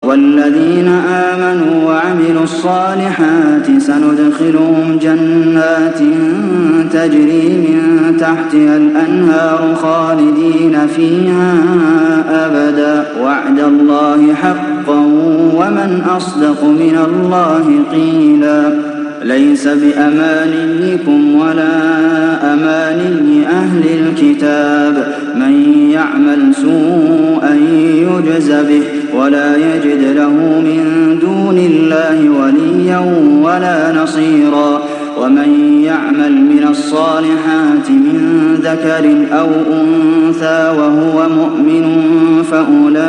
والذين آمنوا وعملوا الصالحات سندخلهم جنات تجري من تحتها الأنهار خالدين فيها أبدا وعد الله حقا ومن أصدق من الله قيلا ليس بأمانيكم ولا أماني أهل الكتاب من يعمل سوءا يجز به ولا يجد له من دون الله وليا ولا نصيرا ومن يعمل من الصالحات من ذكر أو أنثى وهو مؤمن فأولئك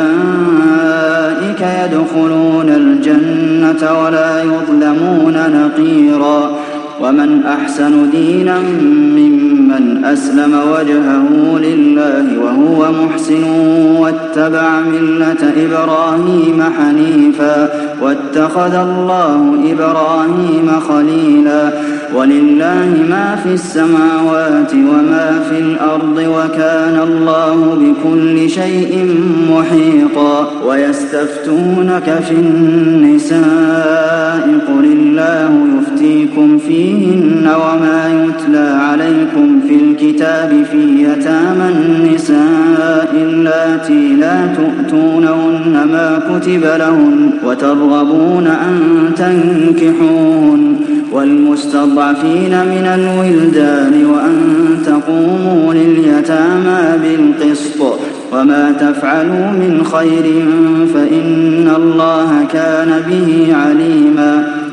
يدخلون الجنة ولا يظلمون نقيرا ومن أحسن دينا ممن أسلم وجهه لله وهو محسن واتبع ملة إبراهيم حنيفا واتخذ الله إبراهيم خليلا ولله ما في السماوات وما في الأرض وكان الله بكل شيء محيطا ويستفتونك في النساء قل الله يفتيكم فيهن وما يتلى عليكم في الكتاب في يتامى النساء اللاتي لا تؤتونهن ما كتب لهن وترغبون أن تنكحوهن والمستضعفين من الولدان وأن تقوموا لليتامى بالقسط وما تفعلوا من خير فإن الله كان به عليما